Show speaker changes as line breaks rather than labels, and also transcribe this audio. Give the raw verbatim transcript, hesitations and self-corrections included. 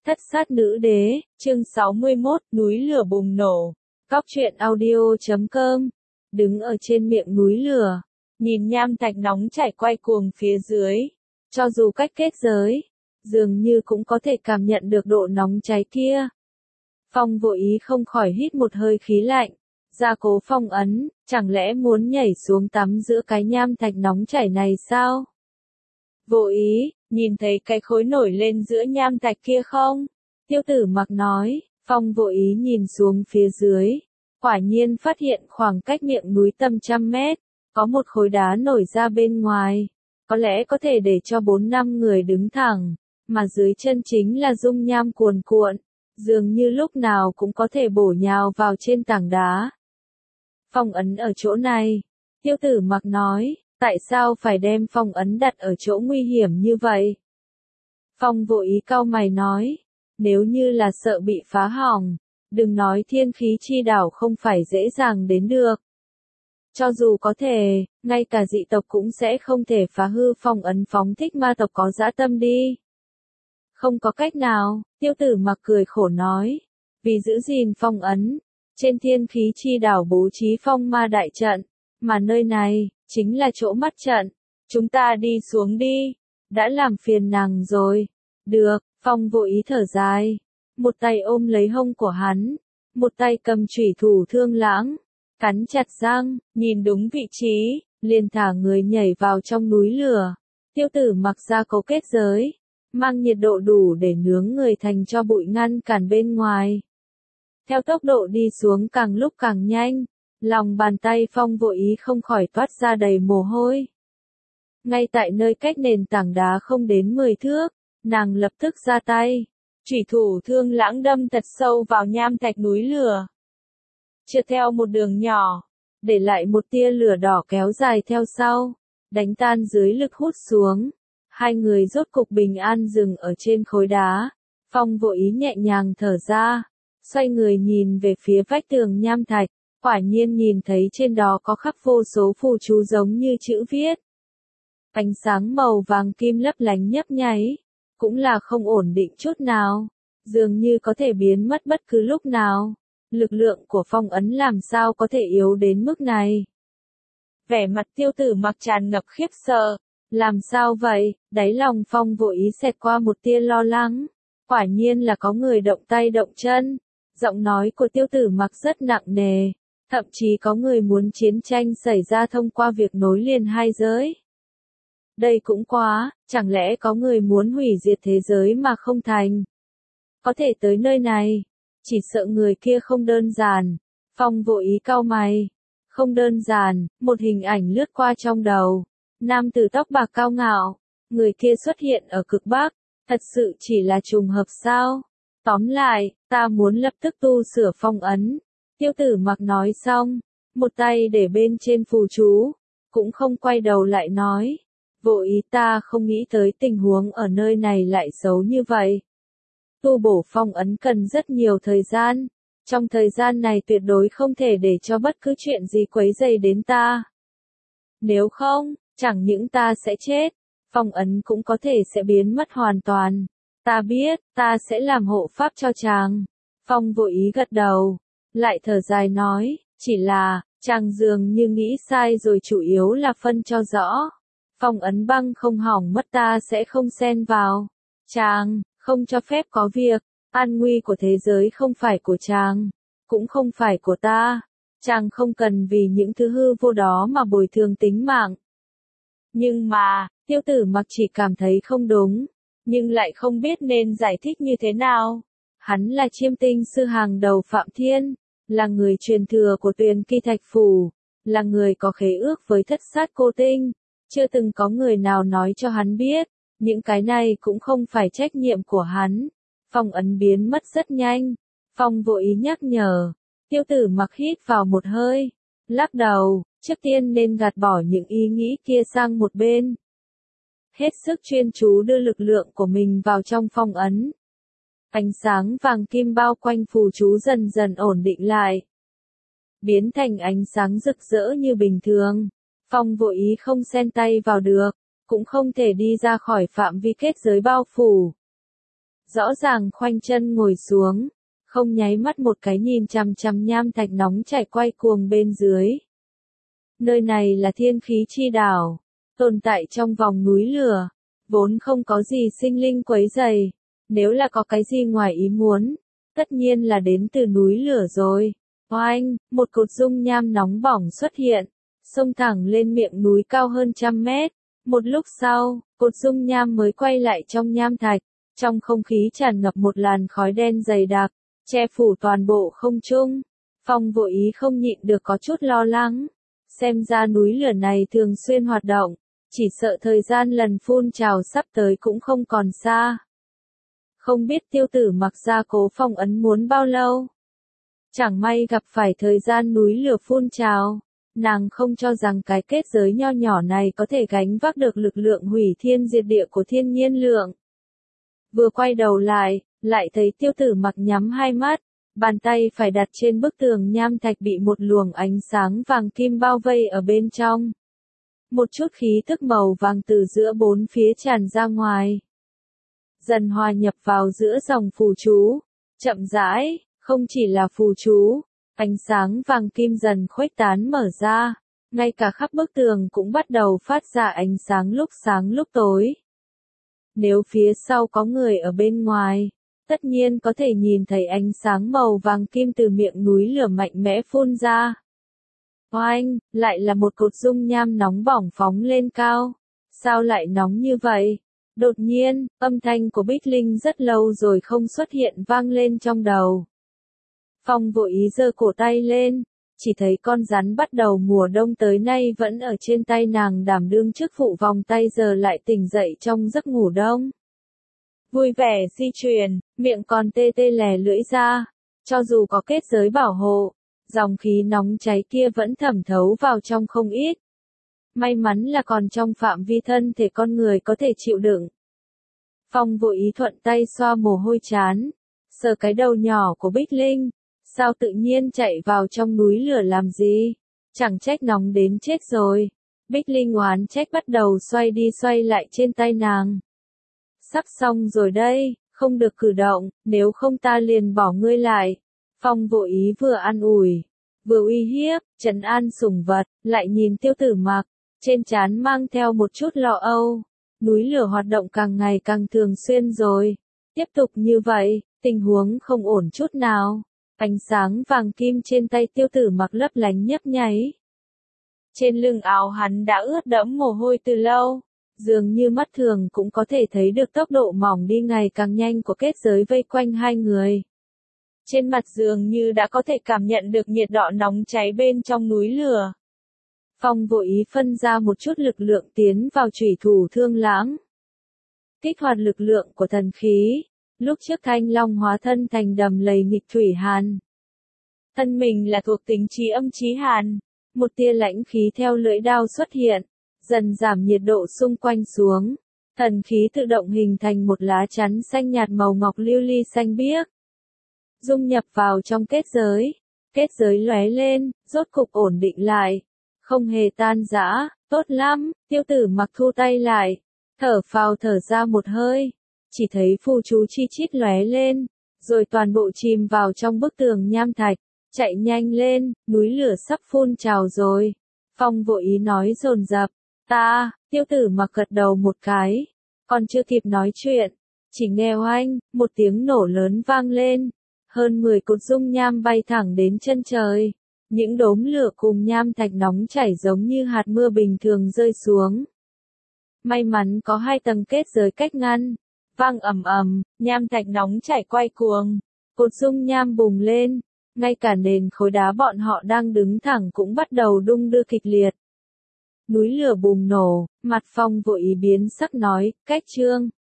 Thất sát nữ đế, chương sáu mươi mốt, núi lửa bùng nổ. Cóc truyện audio chấm com. Đứng ở trên miệng núi lửa, nhìn nham thạch nóng chảy quay cuồng phía dưới. Cho dù cách kết giới, dường như cũng có thể cảm nhận được độ nóng cháy kia. Phong vô ý không khỏi hít một hơi khí lạnh. Gia Cố phong ấn, chẳng lẽ muốn nhảy xuống tắm giữa cái nham thạch nóng chảy này sao? Vô ý, nhìn thấy cái khối nổi lên giữa nham thạch kia không? Tiêu Tử Mặc nói. Phong vô ý nhìn xuống phía dưới, quả nhiên phát hiện khoảng cách miệng núi tầm trăm mét, có một khối đá nổi ra bên ngoài, có lẽ có thể để cho bốn năm người đứng thẳng, mà dưới chân chính là dung nham cuồn cuộn, dường như lúc nào cũng có thể bổ nhào vào trên tảng đá. Phong ấn ở chỗ này, Tiêu Tử Mặc nói, tại sao phải đem phong ấn đặt ở chỗ nguy hiểm như vậy? Phong vô ý cau mày nói, nếu như là sợ bị phá hỏng, đừng nói thiên khí chi đảo không phải dễ dàng đến được. Cho dù có thể, ngay cả dị tộc cũng sẽ không thể phá hư phong ấn phóng thích ma tộc có dã tâm đi. Không có cách nào, Tiêu Tử Mặc cười khổ nói, vì giữ gìn phong ấn, trên thiên khí chi đảo bố trí phong ma đại trận, mà nơi này, chính là chỗ mắt trận, chúng ta đi xuống đi, đã làm phiền nàng rồi. Được, Phong vô ý thở dài, một tay ôm lấy hông của hắn, một tay cầm chủy thủ Thương Lãng, cắn chặt răng, nhìn đúng vị trí, liền thả người nhảy vào trong núi lửa. Tiêu Tử Mặc ra cố kết giới, mang nhiệt độ đủ để nướng người thành cho bụi ngăn cản bên ngoài. Theo tốc độ đi xuống càng lúc càng nhanh, lòng bàn tay Phong vô ý không khỏi toát ra đầy mồ hôi. Ngay tại nơi cách nền tảng đá không đến mười thước, nàng lập tức ra tay, chủy thủ Thương Lãng đâm thật sâu vào nham thạch núi lửa. Trượt theo một đường nhỏ, để lại một tia lửa đỏ kéo dài theo sau, đánh tan dưới lực hút xuống. Hai người rốt cục bình an dừng ở trên khối đá. Phong vô ý nhẹ nhàng thở ra, xoay người nhìn về phía vách tường nham thạch, quả nhiên nhìn thấy trên đó có khắc vô số phù chú giống như chữ viết. Ánh sáng màu vàng kim lấp lánh nhấp nháy, cũng là không ổn định chút nào, dường như có thể biến mất bất cứ lúc nào. Lực lượng của phong ấn làm sao có thể yếu đến mức này? Vẻ mặt Tiêu Tử Mặc tràn ngập khiếp sợ, làm sao vậy? Đáy lòng Phong vô ý xẹt qua một tia lo lắng, quả nhiên là có người động tay động chân. Giọng nói của Tiêu Tử Mặc rất nặng nề, thậm chí có người muốn chiến tranh xảy ra thông qua việc nối liền hai giới. Đây cũng quá, chẳng lẽ có người muốn hủy diệt thế giới mà không thành? Có thể tới nơi này, chỉ sợ người kia không đơn giản. Phong vô ý cau mày. Không đơn giản, một hình ảnh lướt qua trong đầu. Nam tử tóc bạc cao ngạo, người kia xuất hiện ở cực Bắc, thật sự chỉ là trùng hợp sao? Tóm lại, ta muốn lập tức tu sửa phong ấn. Tiêu Tử Mặc nói xong, một tay để bên trên phù chú, cũng không quay đầu lại nói. Vô ý ta không nghĩ tới tình huống ở nơi này lại xấu như vậy. Tu bổ phong ấn cần rất nhiều thời gian, trong thời gian này tuyệt đối không thể để cho bất cứ chuyện gì quấy rầy đến ta. Nếu không, chẳng những ta sẽ chết, phong ấn cũng có thể sẽ biến mất hoàn toàn. Ta biết, ta sẽ làm hộ pháp cho chàng. Phong vô ý gật đầu, lại thở dài nói, chỉ là, chàng dường như nghĩ sai rồi, chủ yếu là phân cho rõ. Phong ấn băng không hỏng mất ta sẽ không xen vào. Chàng, không cho phép có việc, an nguy của thế giới không phải của chàng, cũng không phải của ta. Chàng không cần vì những thứ hư vô đó mà bồi thường tính mạng. Nhưng mà, Tiêu Tử Mặc chỉ cảm thấy không đúng, nhưng lại không biết nên giải thích như thế nào. Hắn là chiêm tinh sư hàng đầu Phạm Thiên, là người truyền thừa của Tuyền Kỳ Thạch Phủ, là người có khế ước với Thất Sát Cô Tinh. Chưa từng có người nào nói cho hắn biết, những cái này cũng không phải trách nhiệm của hắn. Phong ấn biến mất rất nhanh. Phong vô ý nhắc nhở. Tiêu Tử Mặc hít vào một hơi, lắc đầu, trước tiên nên gạt bỏ những ý nghĩ kia sang một bên. Hết sức chuyên chú đưa lực lượng của mình vào trong phong ấn. Ánh sáng vàng kim bao quanh phù chú dần dần ổn định lại, biến thành ánh sáng rực rỡ như bình thường. Phong vô ý không xen tay vào được, cũng không thể đi ra khỏi phạm vi kết giới bao phủ. rõ ràng khoanh chân ngồi xuống, không nháy mắt một cái nhìn chằm chằm nham thạch nóng chảy quay cuồng bên dưới. Nơi này là thiên khí chi đảo, tồn tại trong vòng núi lửa, vốn không có gì sinh linh quấy rầy, nếu là có cái gì ngoài ý muốn, tất nhiên là đến từ núi lửa rồi. Oanh, một cột dung nham nóng bỏng xuất hiện, xông thẳng lên miệng núi cao hơn trăm mét. Một lúc sau, cột dung nham mới quay lại trong nham thạch, trong không khí tràn ngập một làn khói đen dày đặc, che phủ toàn bộ không trung. Phong Vô Ý không nhịn được có chút lo lắng, xem ra núi lửa này thường xuyên hoạt động, chỉ sợ thời gian lần phun trào sắp tới cũng không còn xa. Không biết Tiêu Tử Mặc ra cố phong ấn muốn bao lâu. Chẳng may gặp phải thời gian núi lửa phun trào, nàng không cho rằng cái kết giới nho nhỏ này có thể gánh vác được lực lượng hủy thiên diệt địa của thiên nhiên lượng. Vừa quay đầu lại, lại thấy Tiêu Tử Mặc nhắm hai mắt, bàn tay phải đặt trên bức tường nham thạch bị một luồng ánh sáng vàng kim bao vây ở bên trong. Một chút khí tức màu vàng từ giữa bốn phía tràn ra ngoài, dần hòa nhập vào giữa dòng phù chú, chậm rãi, không chỉ là phù chú, ánh sáng vàng kim dần khuếch tán mở ra, ngay cả khắp bức tường cũng bắt đầu phát ra ánh sáng lúc sáng lúc tối. Nếu phía sau có người ở bên ngoài, tất nhiên có thể nhìn thấy ánh sáng màu vàng kim từ miệng núi lửa mạnh mẽ phun ra. Oanh, lại là một cột dung nham nóng bỏng phóng lên cao. Sao lại nóng như vậy? Đột nhiên, âm thanh của Bích Linh rất lâu rồi không xuất hiện vang lên trong đầu. Phong Vô Ý giơ cổ tay lên, chỉ thấy con rắn bắt đầu mùa đông tới nay vẫn ở trên tay nàng đảm đương chức vụ vòng tay giờ lại tỉnh dậy trong giấc ngủ đông. Vui vẻ di chuyển, miệng còn tê tê lè lưỡi ra, cho dù có kết giới bảo hộ, dòng khí nóng cháy kia vẫn thẩm thấu vào trong không ít. May mắn là còn trong phạm vi thân thể con người có thể chịu đựng. Phong Vô Ý thuận tay xoa mồ hôi trán, sờ cái đầu nhỏ của Bích Linh, sao tự nhiên chạy vào trong núi lửa làm gì, chẳng trách nóng đến chết rồi. Bích Linh oán trách bắt đầu xoay đi xoay lại trên tay nàng. Sắp xong rồi đây, không được cử động, nếu không ta liền bỏ ngươi lại. Phong Vô Ý vừa an ủi, vừa uy hiếp, trấn an sủng vật, lại nhìn Tiêu Tử Mặc, trên trán mang theo một chút lo âu. Núi lửa hoạt động càng ngày càng thường xuyên rồi. Tiếp tục như vậy, tình huống không ổn chút nào. Ánh sáng vàng kim trên tay Tiêu Tử Mặc lấp lánh nhấp nháy. Trên lưng áo hắn đã ướt đẫm mồ hôi từ lâu. Dường như mắt thường cũng có thể thấy được tốc độ mỏng đi ngày càng nhanh của kết giới vây quanh hai người. Trên mặt dường như đã có thể cảm nhận được nhiệt độ nóng cháy bên trong núi lửa. Phong Vô Ý phân ra một chút lực lượng tiến vào chủy thủ Thương Lãng. Kích hoạt lực lượng của thần khí, lúc trước Thanh Long hóa thân thành đầm lầy nghịch thủy hàn. Thân mình là thuộc tính chí âm chí hàn, một tia lãnh khí theo lưỡi đao xuất hiện, dần giảm nhiệt độ xung quanh xuống. Thần khí tự động hình thành một lá chắn xanh nhạt màu ngọc lưu ly xanh biếc. Dung nhập vào trong kết giới, kết giới lóe lên, rốt cục ổn định lại. Không hề tan rã, tốt lắm, Tiêu Tử Mặc thu tay lại, thở phào thở ra một hơi, chỉ thấy phù chú chi chít lóe lên, rồi toàn bộ chìm vào trong bức tường nham thạch, chạy nhanh lên, núi lửa sắp phun trào rồi. Phong Vô Ý nói dồn dập, ta, Tiêu Tử Mặc gật đầu một cái, còn chưa kịp nói chuyện, chỉ nghe oanh, một tiếng nổ lớn vang lên, hơn mười cột dung nham bay thẳng đến chân trời. Những đốm lửa cùng nham thạch nóng chảy giống như hạt mưa bình thường rơi xuống. May mắn có hai tầng kết giới cách ngăn. Vang ầm ầm, nham thạch nóng chảy quay cuồng. Cột dung nham bùng lên. Ngay cả nền khối đá bọn họ đang đứng thẳng cũng bắt đầu đung đưa kịch liệt. Núi lửa bùng nổ, mặt Phong Vô Ý biến sắc nói, cách chương.